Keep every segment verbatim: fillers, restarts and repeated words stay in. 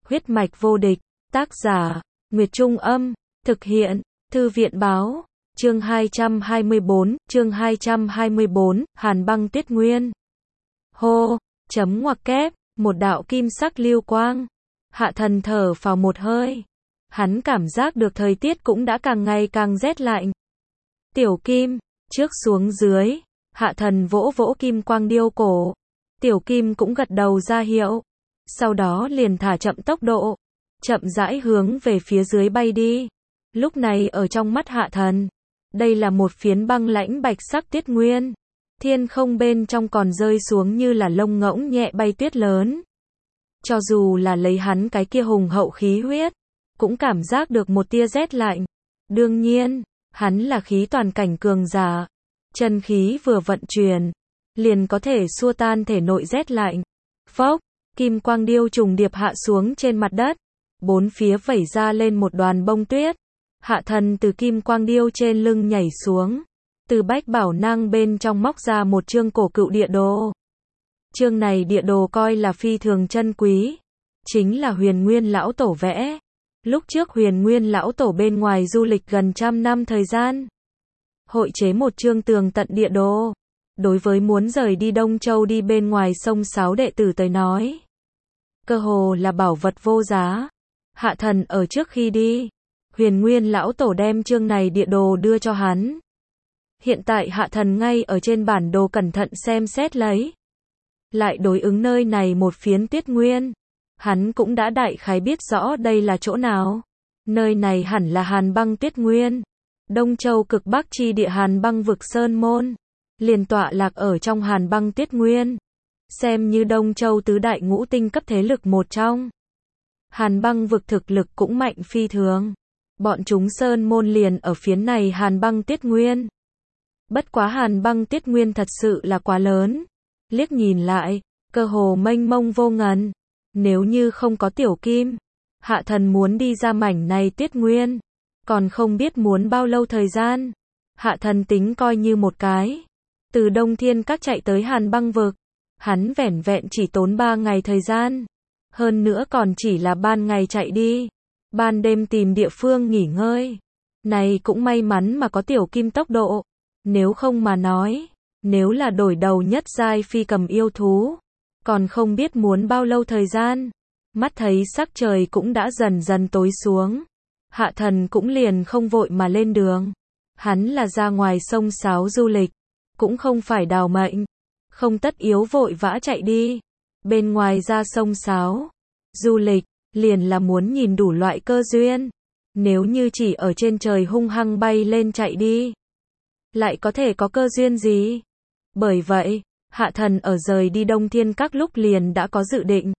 Huyết mạch vô địch, tác giả, Nguyệt Trung Âm, thực hiện, Thư viện Báo, chương hai trăm hai mươi bốn, chương hai trăm hai mươi bốn, Hàn băng tuyết nguyên. Hô, chấm ngoặc kép, một đạo kim sắc lưu quang. Hạ Thần thở phào một hơi. Hắn cảm giác được thời tiết cũng đã càng ngày càng rét lạnh. Tiểu Kim, trước xuống dưới, Hạ Thần vỗ vỗ kim quang điêu cổ. Tiểu Kim cũng gật đầu ra hiệu. Sau đó liền thả chậm tốc độ, chậm rãi hướng về phía dưới bay đi. Lúc này ở trong mắt Hạ Thần, đây là một phiến băng lãnh bạch sắc tuyết nguyên. Thiên không bên trong còn rơi xuống như là lông ngỗng nhẹ bay tuyết lớn. Cho dù là lấy hắn cái kia hùng hậu khí huyết, cũng cảm giác được một tia rét lạnh. Đương nhiên, hắn là khí toàn cảnh cường giả. Chân khí vừa vận chuyển, liền có thể xua tan thể nội rét lạnh. Phốc, kim quang điêu trùng điệp hạ xuống trên mặt đất. Bốn phía vẩy ra lên một đoàn bông tuyết. Hạ Thần từ kim quang điêu trên lưng nhảy xuống. Từ bách bảo nang bên trong móc ra một chương cổ cựu địa đồ. Chương này địa đồ coi là phi thường chân quý. Chính là Huyền Nguyên lão tổ vẽ. Lúc trước Huyền Nguyên lão tổ bên ngoài du lịch gần trăm năm thời gian, hội chế một chương tường tận địa đồ. Đối với muốn rời đi Đông Châu đi bên ngoài sông Sáo đệ tử tới nói, cơ hồ là bảo vật vô giá. Hạ Thần ở trước khi đi, Huyền Nguyên lão tổ đem chương này địa đồ đưa cho hắn. Hiện tại Hạ Thần ngay ở trên bản đồ cẩn thận xem xét lấy. Lại đối ứng nơi này một phiến tuyết nguyên. Hắn cũng đã đại khái biết rõ đây là chỗ nào. Nơi này hẳn là Hàn băng tuyết nguyên. Đông Châu cực bắc chi địa Hàn băng vực Sơn Môn. Liền tọa lạc ở trong Hàn băng tuyết nguyên. Xem như Đông Châu tứ đại ngũ tinh cấp thế lực một trong. Hàn băng vực thực lực cũng mạnh phi thường. Bọn chúng Sơn Môn liền ở phiến này Hàn băng tuyết nguyên. Bất quá Hàn băng tuyết nguyên thật sự là quá lớn. Liếc nhìn lại, cơ hồ mênh mông vô ngần. Nếu như không có Tiểu Kim, Hạ Thần muốn đi ra mảnh này tuyết nguyên, còn không biết muốn bao lâu thời gian. Hạ Thần tính coi như một cái. Từ Đông Thiên Các chạy tới Hàn băng vực, hắn vẻn vẹn chỉ tốn ba ngày thời gian. Hơn nữa còn chỉ là ban ngày chạy đi, ban đêm tìm địa phương nghỉ ngơi. Này cũng may mắn mà có Tiểu Kim tốc độ. Nếu không mà nói, nếu là đổi đầu nhất giai phi cầm yêu thú, còn không biết muốn bao lâu thời gian. Mắt thấy sắc trời cũng đã dần dần tối xuống. Hạ Thần cũng liền không vội mà lên đường. Hắn là ra ngoài sông Sáo du lịch, cũng không phải đào mệnh. Không tất yếu vội vã chạy đi. Bên ngoài ra sông Sáo du lịch, liền là muốn nhìn đủ loại cơ duyên. Nếu như chỉ ở trên trời hung hăng bay lên chạy đi, lại có thể có cơ duyên gì? Bởi vậy, Hạ Thần ở rời đi Đông Thiên Các lúc liền đã có dự định.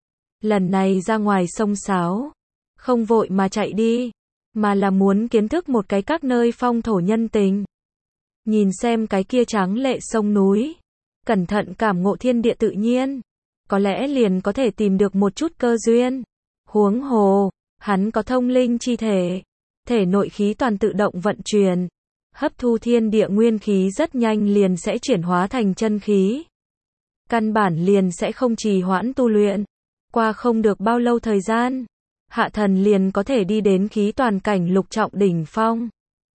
Lần này ra ngoài sông Sáo, không vội mà chạy đi, mà là muốn kiến thức một cái các nơi phong thổ nhân tình. Nhìn xem cái kia tráng lệ sông núi, cẩn thận cảm ngộ thiên địa tự nhiên, có lẽ liền có thể tìm được một chút cơ duyên. Huống hồ, hắn có thông linh chi thể, thể nội khí toàn tự động vận chuyển. Hấp thu thiên địa nguyên khí rất nhanh liền sẽ chuyển hóa thành chân khí. Căn bản liền sẽ không trì hoãn tu luyện. Qua không được bao lâu thời gian, Hạ Thần liền có thể đi đến khí toàn cảnh lục trọng đỉnh phong.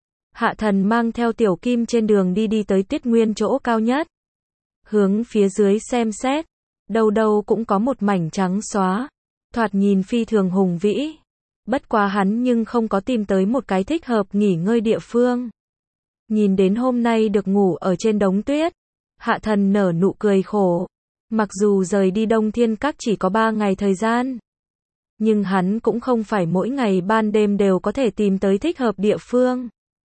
Hạ Thần mang theo Tiểu Kim trên đường đi đi tới tuyết nguyên chỗ cao nhất. Hướng phía dưới xem xét, đâu đâu cũng có một mảnh trắng xóa, thoạt nhìn phi thường hùng vĩ. Bất quá hắn nhưng không có tìm tới một cái thích hợp nghỉ ngơi địa phương. Nhìn đến hôm nay được ngủ ở trên đống tuyết, Hạ Thần nở nụ cười khổ. Mặc dù rời đi Đông Thiên Các chỉ có ba ngày thời gian, nhưng hắn cũng không phải mỗi ngày ban đêm đều có thể tìm tới thích hợp địa phương.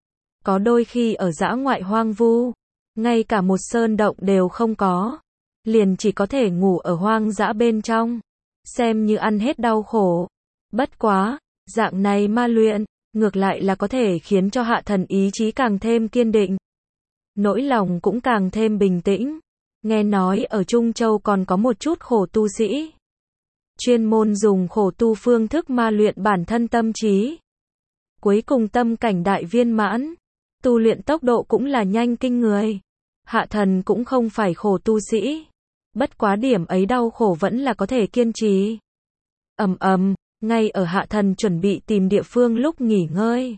Có đôi khi ở dã ngoại hoang vu, ngay cả một sơn động đều không có, liền chỉ có thể ngủ ở hoang dã bên trong, xem như ăn hết đau khổ. Bất quá, dạng này ma luyện, ngược lại là có thể khiến cho Hạ Thần ý chí càng thêm kiên định. Nỗi lòng cũng càng thêm bình tĩnh. Nghe nói ở Trung Châu còn có một chút khổ tu sĩ, chuyên môn dùng khổ tu phương thức ma luyện bản thân tâm trí. Cuối cùng tâm cảnh đại viên mãn, tu luyện tốc độ cũng là nhanh kinh người. Hạ Thần cũng không phải khổ tu sĩ, bất quá điểm ấy đau khổ vẫn là có thể kiên trì. Ầm ầm, Ngay ở Hạ Thần chuẩn bị tìm địa phương lúc nghỉ ngơi,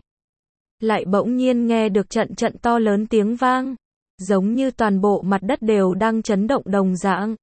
lại bỗng nhiên nghe được trận trận to lớn tiếng vang, giống như toàn bộ mặt đất đều đang chấn động đồng dạng.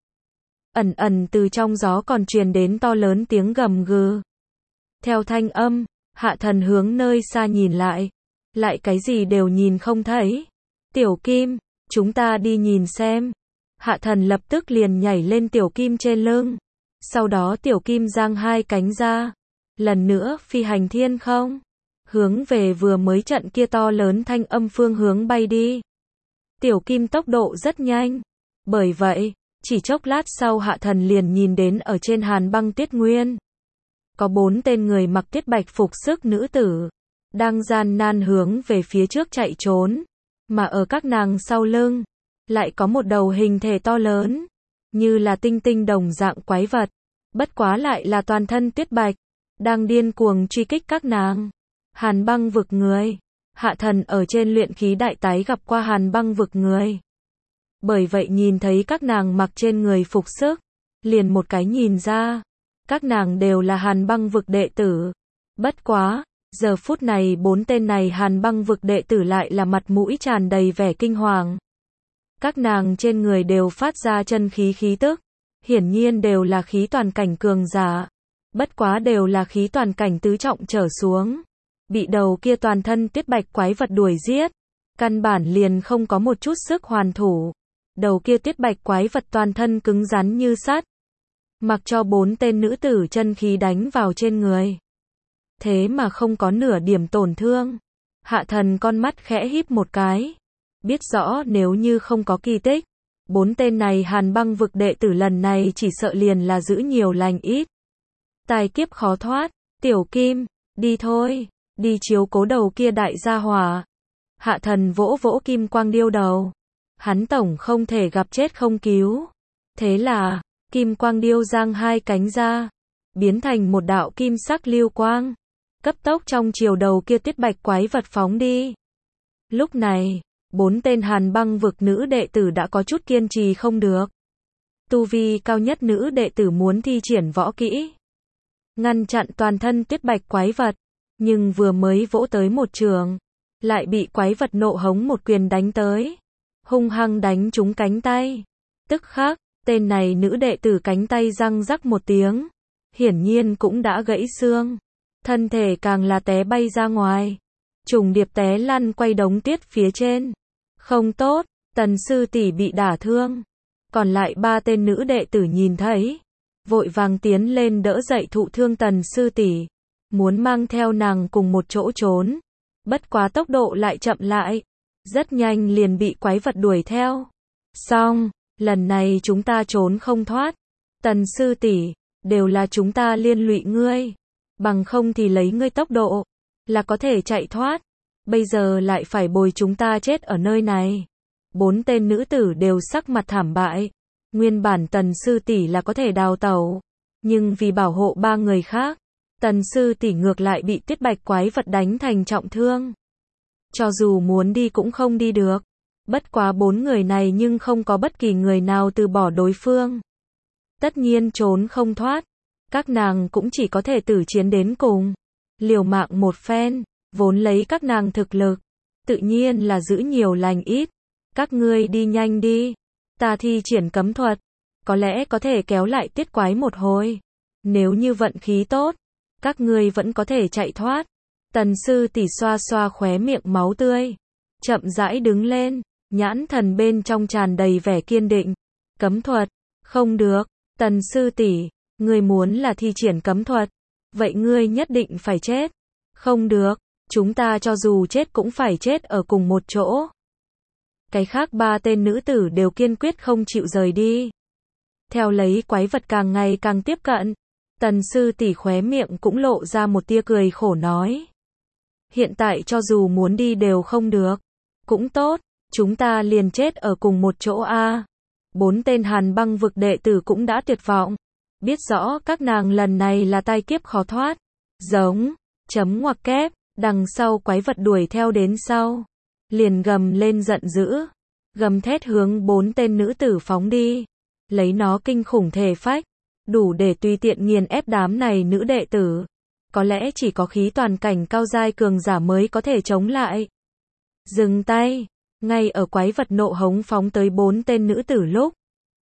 Ẩn ẩn từ trong gió còn truyền đến to lớn tiếng gầm gừ. Theo thanh âm, Hạ Thần hướng nơi xa nhìn lại, lại cái gì đều nhìn không thấy. Tiểu Kim, chúng ta đi nhìn xem. Hạ Thần lập tức liền nhảy lên Tiểu Kim trên lưng. Sau đó Tiểu Kim giang hai cánh ra, lần nữa phi hành thiên không, hướng về vừa mới trận kia to lớn thanh âm phương hướng bay đi. Tiểu Kim tốc độ rất nhanh, bởi vậy, chỉ chốc lát sau Hạ Thần liền nhìn đến ở trên Hàn Băng Tuyết Nguyên, có bốn tên người mặc tuyết bạch phục sức nữ tử, đang gian nan hướng về phía trước chạy trốn, mà ở các nàng sau lưng, lại có một đầu hình thể to lớn, như là tinh tinh đồng dạng quái vật, bất quá lại là toàn thân tuyết bạch, đang điên cuồng truy kích các nàng. Hàn Băng vực người. Hạ Thần ở trên luyện khí đại tái gặp qua Hàn Băng vực người. Bởi vậy nhìn thấy các nàng mặc trên người phục sức, liền một cái nhìn ra, các nàng đều là Hàn Băng vực đệ tử. Bất quá, giờ phút này bốn tên này Hàn Băng vực đệ tử lại là mặt mũi tràn đầy vẻ kinh hoàng. Các nàng trên người đều phát ra chân khí khí tức, hiển nhiên đều là khí toàn cảnh cường giả. Bất quá đều là khí toàn cảnh tứ trọng trở xuống. Bị đầu kia toàn thân tuyết bạch quái vật đuổi giết, căn bản liền không có một chút sức hoàn thủ. Đầu kia tuyết bạch quái vật toàn thân cứng rắn như sắt, mặc cho bốn tên nữ tử chân khí đánh vào trên người, thế mà không có nửa điểm tổn thương. Hạ Thần con mắt khẽ híp một cái, biết rõ nếu như không có kỳ tích, bốn tên này Hàn Băng vực đệ tử lần này chỉ sợ liền là giữ nhiều lành ít, tai kiếp khó thoát. Tiểu Kim, đi thôi, đi chiếu cố đầu kia đại gia hỏa. Hạ Thần vỗ vỗ kim quang điêu đầu, hắn tổng không thể gặp chết không cứu. Thế là, kim quang điêu giang hai cánh ra, biến thành một đạo kim sắc lưu quang, cấp tốc trong chiều đầu kia tuyết bạch quái vật phóng đi. Lúc này, bốn tên Hàn Băng vực nữ đệ tử đã có chút kiên trì không được. Tu vi cao nhất nữ đệ tử muốn thi triển võ kỹ, ngăn chặn toàn thân tuyết bạch quái vật, nhưng vừa mới vỗ tới một trường, lại bị quái vật nộ hống một quyền đánh tới, hung hăng đánh trúng cánh tay. Tức khắc, tên này nữ đệ tử cánh tay răng rắc một tiếng, hiển nhiên cũng đã gãy xương, thân thể càng là té bay ra ngoài, trùng điệp té lăn quay đống tuyết phía trên. Không tốt, Tần sư tỷ bị đả thương. Còn lại ba tên nữ đệ tử nhìn thấy, vội vàng tiến lên đỡ dậy thụ thương Tần sư tỷ, muốn mang theo nàng cùng một chỗ trốn. Bất quá tốc độ lại chậm lại, rất nhanh liền bị quái vật đuổi theo. Xong, lần này chúng ta trốn không thoát. Tần sư tỷ, đều là chúng ta liên lụy ngươi, bằng không thì lấy ngươi tốc độ, là có thể chạy thoát. Bây giờ lại phải bồi chúng ta chết ở nơi này. Bốn tên nữ tử đều sắc mặt thảm bại. Nguyên bản Tần sư tỷ là có thể đào tẩu, nhưng vì bảo hộ ba người khác, Tần sư tỷ ngược lại bị tuyết bạch quái vật đánh thành trọng thương. Cho dù muốn đi cũng không đi được. Bất quá bốn người này nhưng không có bất kỳ người nào từ bỏ đối phương. Tất nhiên trốn không thoát, các nàng cũng chỉ có thể tử chiến đến cùng, liều mạng một phen. Vốn lấy các nàng thực lực, tự nhiên là giữ nhiều lành ít. Các ngươi đi nhanh đi, ta thi triển cấm thuật, có lẽ có thể kéo lại tiết quái một hồi. Nếu như vận khí tốt, các ngươi vẫn có thể chạy thoát. Tần sư tỷ xoa xoa khóe miệng máu tươi, chậm rãi đứng lên, nhãn thần bên trong tràn đầy vẻ kiên định. Cấm thuật, không được. Tần sư tỷ, ngươi muốn là thi triển cấm thuật, vậy ngươi nhất định phải chết. Không được, chúng ta cho dù chết cũng phải chết ở cùng một chỗ. Cái khác ba tên nữ tử đều kiên quyết không chịu rời đi. Theo lấy quái vật càng ngày càng tiếp cận, Tần sư tỷ khóe miệng cũng lộ ra một tia cười khổ nói. Hiện tại cho dù muốn đi đều không được. Cũng tốt, chúng ta liền chết ở cùng một chỗ a. Bốn tên Hàn Băng vực đệ tử cũng đã tuyệt vọng, biết rõ các nàng lần này là tai kiếp khó thoát. Giống, chấm ngoặc kép, đằng sau quái vật đuổi theo đến sau, liền gầm lên giận dữ, gầm thét hướng bốn tên nữ tử phóng đi, lấy nó kinh khủng thể phách, đủ để tùy tiện nghiền ép đám này nữ đệ tử. Có lẽ chỉ có khí toàn cảnh cao giai cường giả mới có thể chống lại. Dừng tay, ngay ở quái vật nộ hống phóng tới bốn tên nữ tử lúc.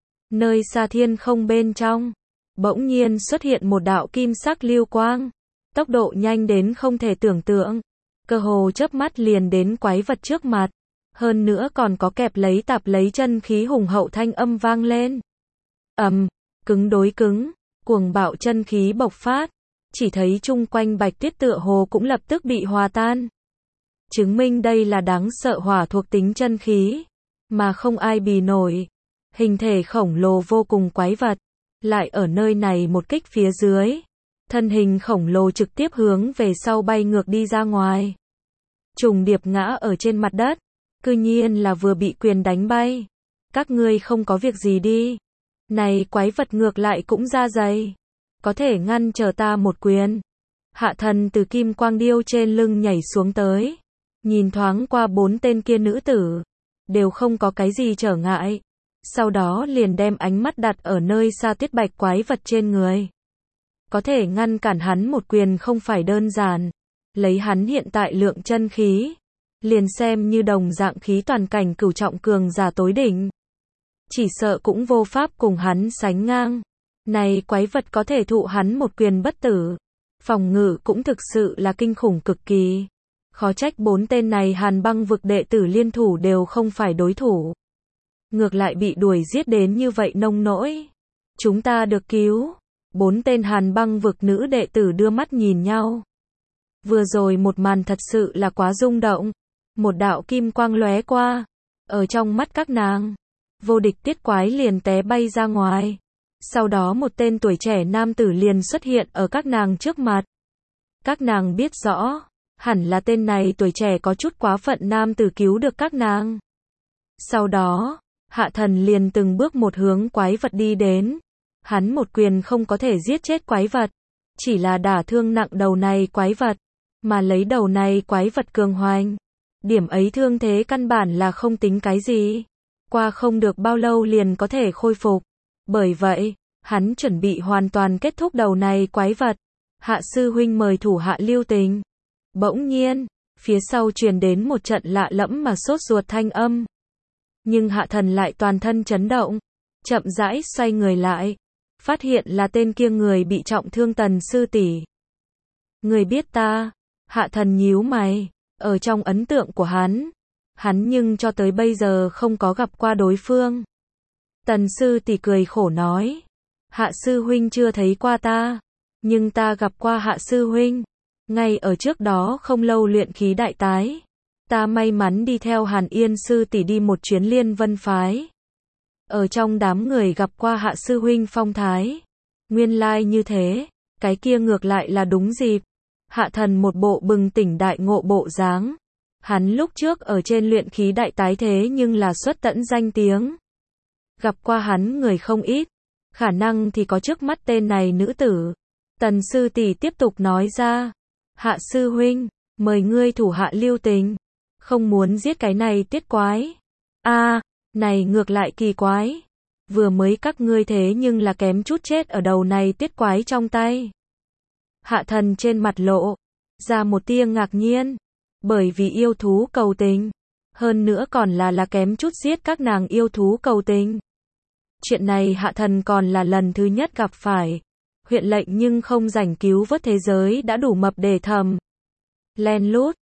Nơi xa thiên không bên trong, bỗng nhiên xuất hiện một đạo kim sắc lưu quang. Tốc độ nhanh đến không thể tưởng tượng. Cơ hồ chớp mắt liền đến quái vật trước mặt. Hơn nữa còn có kẹp lấy tạp lấy chân khí hùng hậu thanh âm vang lên. Ầm, cứng đối cứng, cuồng bạo chân khí bộc phát. Chỉ thấy chung quanh Bạch Tuyết tựa hồ cũng lập tức bị hòa tan. Chứng minh đây là đáng sợ hỏa thuộc tính chân khí, mà không ai bì nổi. Hình thể khổng lồ vô cùng quái vật, lại ở nơi này một kích phía dưới. Thân hình khổng lồ trực tiếp hướng về sau bay ngược đi ra ngoài. Trùng điệp ngã ở trên mặt đất, cư nhiên là vừa bị quyền đánh bay. Các ngươi không có việc gì đi. Này quái vật ngược lại cũng ra dày. Có thể ngăn trở ta một quyền. Hạ thần từ kim quang điêu trên lưng nhảy xuống tới. Nhìn thoáng qua bốn tên kia nữ tử. Đều không có cái gì trở ngại. Sau đó liền đem ánh mắt đặt ở nơi xa tuyết bạch quái vật trên người. Có thể ngăn cản hắn một quyền không phải đơn giản. Lấy hắn hiện tại lượng chân khí. Liền xem như đồng dạng khí toàn cảnh cửu trọng cường giả tối đỉnh. Chỉ sợ cũng vô pháp cùng hắn sánh ngang. Này quái vật có thể thụ hắn một quyền bất tử. Phòng ngự cũng thực sự là kinh khủng cực kỳ. Khó trách bốn tên này Hàn Băng vực đệ tử liên thủ đều không phải đối thủ. Ngược lại bị đuổi giết đến như vậy nông nỗi. Chúng ta được cứu. Bốn tên Hàn Băng vực nữ đệ tử đưa mắt nhìn nhau. Vừa rồi một màn thật sự là quá rung động. Một đạo kim quang lóe qua. Ở trong mắt các nàng, vô địch tiết quái liền té bay ra ngoài. Sau đó một tên tuổi trẻ nam tử liền xuất hiện ở các nàng trước mặt. Các nàng biết rõ, hẳn là tên này tuổi trẻ có chút quá phận nam tử cứu được các nàng. Sau đó, Hạ thần liền từng bước một hướng quái vật đi đến. Hắn một quyền không có thể giết chết quái vật, chỉ là đả thương nặng đầu này quái vật, mà lấy đầu này quái vật cường hoành. Điểm ấy thương thế căn bản là không tính cái gì. Qua không được bao lâu liền có thể khôi phục. Bởi vậy, hắn chuẩn bị hoàn toàn kết thúc đầu này quái vật. Hạ sư huynh mời thủ hạ lưu tình. Bỗng nhiên, phía sau truyền đến một trận lạ lẫm mà sốt ruột thanh âm. Nhưng hạ thần lại toàn thân chấn động. Chậm rãi xoay người lại. Phát hiện là tên kia người bị trọng thương Tần sư tỷ. Người biết ta. Hạ thần nhíu mày. Ở trong ấn tượng của hắn, hắn nhưng cho tới bây giờ không có gặp qua đối phương. Tần sư tỷ cười khổ nói. Hạ sư huynh chưa thấy qua ta. Nhưng ta gặp qua hạ sư huynh. Ngay ở trước đó không lâu luyện khí đại tái. Ta may mắn đi theo Hàn Yên sư tỷ đi một chuyến Liên Vân phái. Ở trong đám người gặp qua hạ sư huynh phong thái. Nguyên lai như thế, cái kia ngược lại là đúng dịp. Hạ thần một bộ bừng tỉnh đại ngộ bộ dáng. Hắn lúc trước ở trên luyện khí đại tái thế nhưng là xuất tẫn danh tiếng. Gặp qua hắn người không ít. Khả năng thì có trước mắt tên này nữ tử. Tần sư tỷ tiếp tục nói ra. Hạ sư huynh, mời ngươi thủ hạ lưu tình. Không muốn giết cái này tiết quái. A, à, này ngược lại kỳ quái. Vừa mới các ngươi thế nhưng là kém chút chết ở đầu này tiết quái trong tay. Hạ thần trên mặt lộ ra một tia ngạc nhiên. Bởi vì yêu thú cầu tình. Hơn nữa còn là là kém chút giết các nàng yêu thú cầu tình. Chuyện này hạ thần còn là lần thứ nhất gặp phải. Huyện lệnh nhưng không rảnh cứu vớt thế giới đã đủ mập để thầm. Len lút,